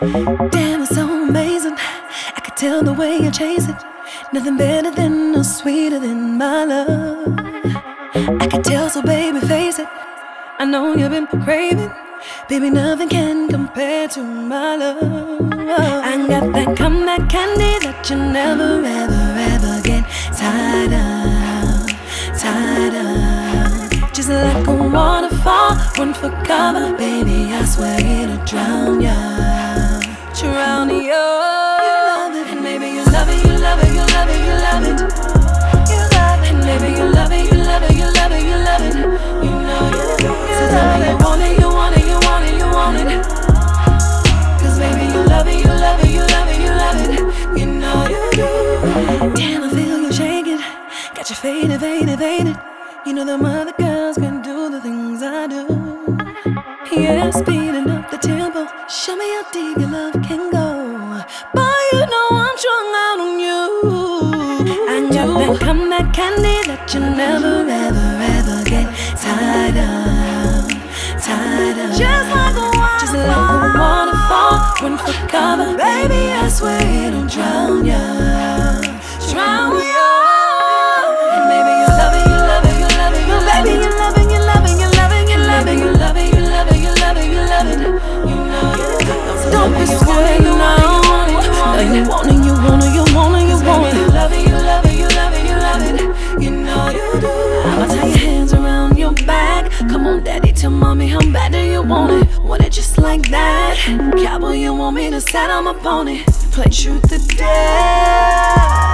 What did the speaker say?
Damn, it's so amazing. I could tell the way you chase it. Nothing better than or sweeter than my love. I could tell, so baby, face it. I know you've been craving. Baby, nothing can compare to my love. I got that come, that candy that you never, ever, ever get tired of, tired of. Just like a waterfall, run for cover. Baby, I swear it'll drown ya, drown ya. You love it, and maybe you love it, you love it, you love it, you love it. You love it, and maybe you love it, you love it, you love it, you love it. You know you do. So tell me you want it, you want it, you want it, you want it. Cause baby you love it, you love it, you love it, you love it. You know you do. Damn, I feel you shaking. Got you faded, faded, faded. You know them other girls can do the things I do. Yeah, speeding up the tempo. Show me how deep your love can go. Boy, you know I'm strung out on you. I got that come, that candy that you never, ever, ever get tired of, tired of. Just like a waterfall, run for cover. Baby, I swear it'll drown ya, drown ya. And maybe you love it, you love it, you love it, you love it. You love it, you love it, you love it, you love it. You love it, you love it, you love it, you love it. You know you do. Don't be scared, you want it, you want it, you want it. You want it, you want it, you want it, you want it. You love it, you love it, you love it, you love it. You know you do. I'ma tie your hands around your back. Come on, daddy, tell mommy how bad do you want it? Want it just like that? Cowboy, you want me to sit on my pony? Play truth or dare?